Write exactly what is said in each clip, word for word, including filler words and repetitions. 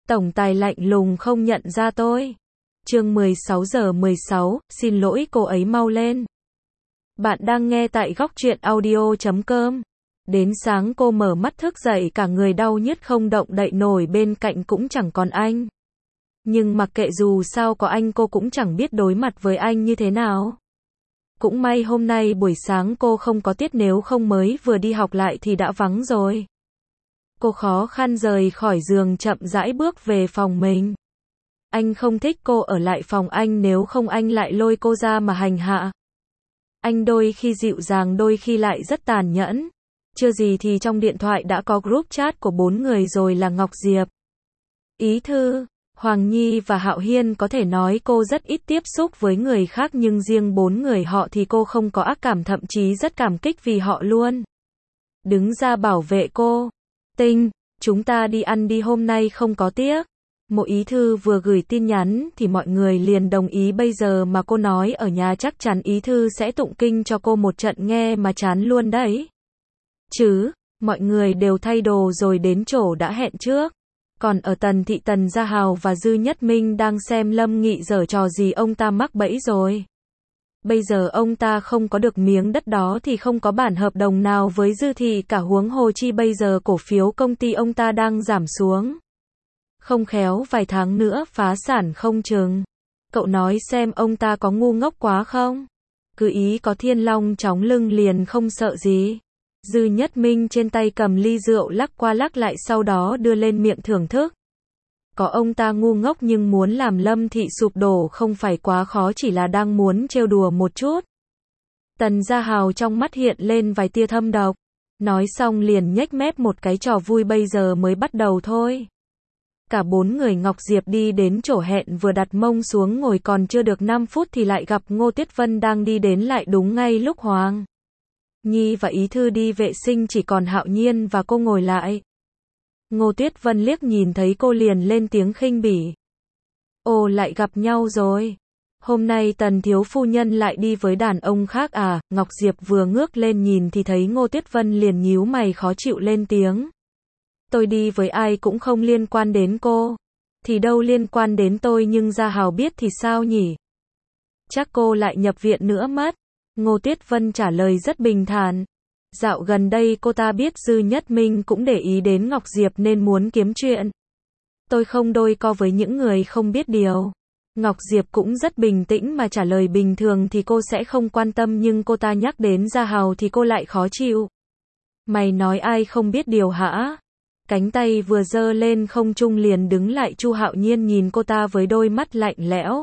Tổng tài lạnh lùng không nhận ra tôi. Chương mười sáu giờ mười sáu, xin lỗi cô ấy mau lên. Bạn đang nghe tại góc truyện audio chấm com. Đến sáng cô mở mắt thức dậy cả người đau nhức không động đậy nổi, bên cạnh cũng chẳng còn anh. Nhưng mặc kệ, dù sao có anh cô cũng chẳng biết đối mặt với anh như thế nào. Cũng may hôm nay buổi sáng cô không có tiết, nếu không mới vừa đi học lại thì đã vắng rồi. Cô khó khăn rời khỏi giường, chậm rãi bước về phòng mình. Anh không thích cô ở lại phòng anh, nếu không anh lại lôi cô ra mà hành hạ. Anh đôi khi dịu dàng, đôi khi lại rất tàn nhẫn. Chưa gì thì trong điện thoại đã có group chat của bốn người rồi, là Ngọc Diệp, Ý Thư, Hoàng Nhi và Hạo Hiên. Có thể nói cô rất ít tiếp xúc với người khác, nhưng riêng bốn người họ thì cô không có ác cảm, thậm chí rất cảm kích vì họ luôn đứng ra bảo vệ cô. Tinh, chúng ta đi ăn đi, hôm nay không có tiếc. Mộ Ý Thư vừa gửi tin nhắn thì mọi người liền đồng ý. Bây giờ mà cô nói ở nhà chắc chắn Ý Thư sẽ tụng kinh cho cô một trận, nghe mà chán luôn đấy. Chứ, mọi người đều thay đồ rồi đến chỗ đã hẹn trước. Còn ở Tần Thị, Tần Gia Hào và Dư Nhất Minh đang xem Lâm Nghị giở trò gì, ông ta mắc bẫy rồi. Bây giờ ông ta không có được miếng đất đó thì không có bản hợp đồng nào với Dư Thị cả, huống hồ chi bây giờ cổ phiếu công ty ông ta đang giảm xuống. Không khéo vài tháng nữa phá sản không chừng. Cậu nói xem ông ta có ngu ngốc quá không? Cứ ý có thiên long chóng lưng liền không sợ gì. Dư Nhất Minh trên tay cầm ly rượu lắc qua lắc lại, sau đó đưa lên miệng thưởng thức. Có ông ta ngu ngốc, nhưng muốn làm Lâm Thị sụp đổ không phải quá khó, chỉ là đang muốn trêu đùa một chút. Tần Gia Hào trong mắt hiện lên vài tia thâm độc. Nói xong liền nhếch mép một cái, trò vui bây giờ mới bắt đầu thôi. Cả bốn người Ngọc Diệp đi đến chỗ hẹn, vừa đặt mông xuống ngồi còn chưa được năm phút thì lại gặp Ngô Tuyết Vân đang đi đến, lại đúng ngay lúc Hoàng Nhi và Ý Thư đi vệ sinh, chỉ còn Hạo Nhiên và cô ngồi lại. Ngô Tuyết Vân liếc nhìn thấy cô liền lên tiếng khinh bỉ. Ồ, lại gặp nhau rồi. Hôm nay Tần thiếu phu nhân lại đi với đàn ông khác à? Ngọc Diệp vừa ngước lên nhìn thì thấy Ngô Tuyết Vân liền nhíu mày khó chịu lên tiếng. Tôi đi với ai cũng không liên quan đến cô. Thì đâu liên quan đến tôi, nhưng Gia Hào biết thì sao nhỉ? Chắc cô lại nhập viện nữa mất. Ngô Tuyết Vân trả lời rất bình thản. Dạo gần đây cô ta biết Dư Nhất Minh cũng để ý đến Ngọc Diệp nên muốn kiếm chuyện. Tôi không đôi co với những người không biết điều. Ngọc Diệp cũng rất bình tĩnh mà trả lời, bình thường thì cô sẽ không quan tâm, nhưng cô ta nhắc đến Gia Hào thì cô lại khó chịu. Mày nói ai không biết điều hả? Cánh tay vừa giơ lên không trung liền đứng lại. Chu Hạo Nhiên nhìn cô ta với đôi mắt lạnh lẽo.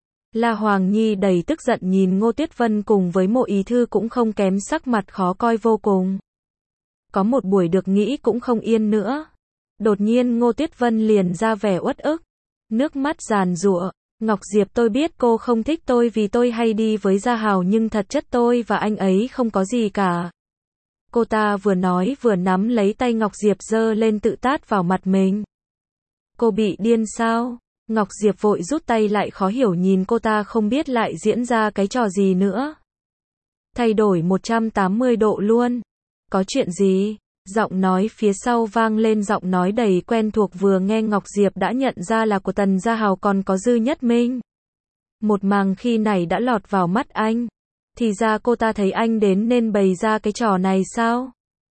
La Hoàng Nhi đầy tức giận nhìn Ngô Tuyết Vân cùng với Mộ Ý Thư cũng không kém, sắc mặt khó coi vô cùng. Có một buổi được nghĩ cũng không yên nữa. Đột nhiên Ngô Tuyết Vân liền ra vẻ uất ức, nước mắt giàn giụa. Ngọc Diệp, tôi biết cô không thích tôi vì tôi hay đi với Gia Hào, nhưng thật chất tôi và anh ấy không có gì cả. Cô ta vừa nói vừa nắm lấy tay Ngọc Diệp giơ lên tự tát vào mặt mình. Cô bị điên sao? Ngọc Diệp vội rút tay lại, khó hiểu nhìn cô ta, không biết lại diễn ra cái trò gì nữa. Thay đổi một trăm tám mươi độ luôn. Có chuyện gì? Giọng nói phía sau vang lên, giọng nói đầy quen thuộc, vừa nghe Ngọc Diệp đã nhận ra là của Tần Gia Hào còn có Dư Nhất Minh. Một màng khi này đã lọt vào mắt anh. Thì ra cô ta thấy anh đến nên bày ra cái trò này sao?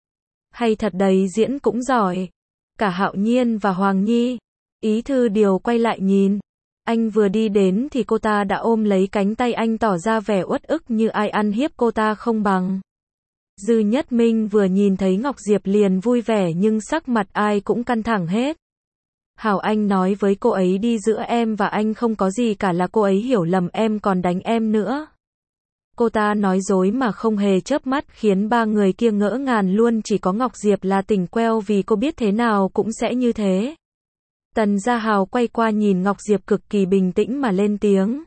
Hay thật đầy diễn cũng giỏi. Cả Hạo Nhiên và Hoàng Nhi, Ý Thư đều quay lại nhìn. Anh vừa đi đến thì cô ta đã ôm lấy cánh tay anh, tỏ ra vẻ uất ức như ai ăn hiếp cô ta không bằng. Dư Nhất Minh vừa nhìn thấy Ngọc Diệp liền vui vẻ, nhưng sắc mặt ai cũng căng thẳng hết. Hảo, anh nói với cô ấy đi, giữa em và anh không có gì cả, là cô ấy hiểu lầm em còn đánh em nữa. Cô ta nói dối mà không hề chớp mắt, khiến ba người kia ngỡ ngàng luôn, chỉ có Ngọc Diệp là tỉnh queo vì cô biết thế nào cũng sẽ như thế. Tần Gia Hào quay qua nhìn Ngọc Diệp cực kỳ bình tĩnh mà lên tiếng.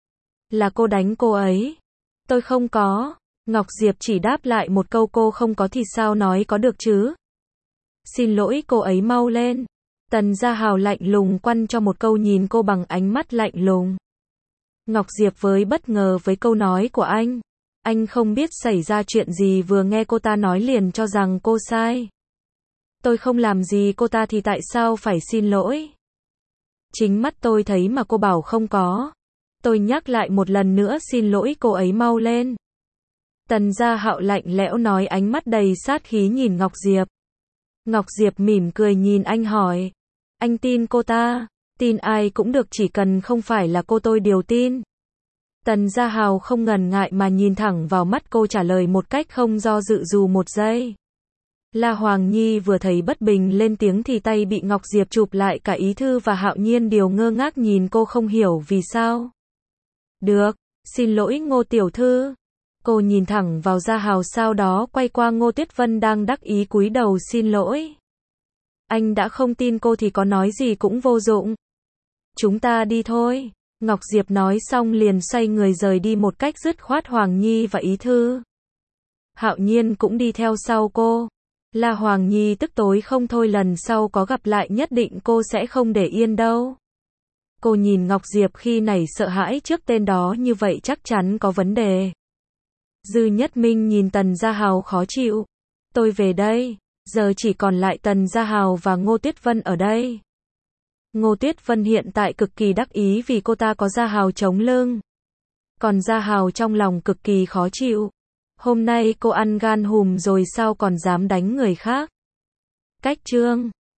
Là cô đánh cô ấy? Tôi không có. Ngọc Diệp chỉ đáp lại một câu, cô không có thì sao nói có được chứ? Xin lỗi cô ấy mau lên. Tần Gia Hào lạnh lùng quăng cho một câu, nhìn cô bằng ánh mắt lạnh lùng. Ngọc Diệp với bất ngờ với câu nói của anh. Anh không biết xảy ra chuyện gì, vừa nghe cô ta nói liền cho rằng cô sai. Tôi không làm gì cô ta thì tại sao phải xin lỗi? Chính mắt tôi thấy mà cô bảo không có. Tôi nhắc lại một lần nữa xin lỗi cô ấy mau lên. Tần Gia Hạo lạnh lẽo nói, ánh mắt đầy sát khí nhìn Ngọc Diệp. Ngọc Diệp mỉm cười nhìn anh hỏi. Anh tin cô ta? Tin ai cũng được, chỉ cần không phải là cô tôi đều tin. Tần Gia Hào không ngần ngại mà nhìn thẳng vào mắt cô, trả lời một cách không do dự dù một giây. La Hoàng Nhi vừa thấy bất bình lên tiếng thì tay bị Ngọc Diệp chụp lại, cả Ý Thư và Hạo Nhiên đều ngơ ngác nhìn cô không hiểu vì sao. Được, xin lỗi Ngô tiểu thư. Cô nhìn thẳng vào Gia Hào, sau đó quay qua Ngô Tuyết Vân đang đắc ý cúi đầu xin lỗi. Anh đã không tin cô thì có nói gì cũng vô dụng. Chúng ta đi thôi. Ngọc Diệp nói xong liền xoay người rời đi một cách dứt khoát. Hoàng Nhi và Ý Thư, Hạo Nhiên cũng đi theo sau cô. La Hoàng Nhi tức tối không thôi, lần sau có gặp lại nhất định cô sẽ không để yên đâu. Cô nhìn Ngọc Diệp khi nảy sợ hãi trước tên đó như vậy chắc chắn có vấn đề. Dư Nhất Minh nhìn Tần Gia Hào khó chịu. Tôi về đây, giờ chỉ còn lại Tần Gia Hào và Ngô Tuyết Vân ở đây. Ngô Tuyết Vân hiện tại cực kỳ đắc ý vì cô ta có Gia Hào chống lưng. Còn Gia Hào trong lòng cực kỳ khó chịu. Hôm nay cô ăn gan hùm rồi sao còn dám đánh người khác. Cách chương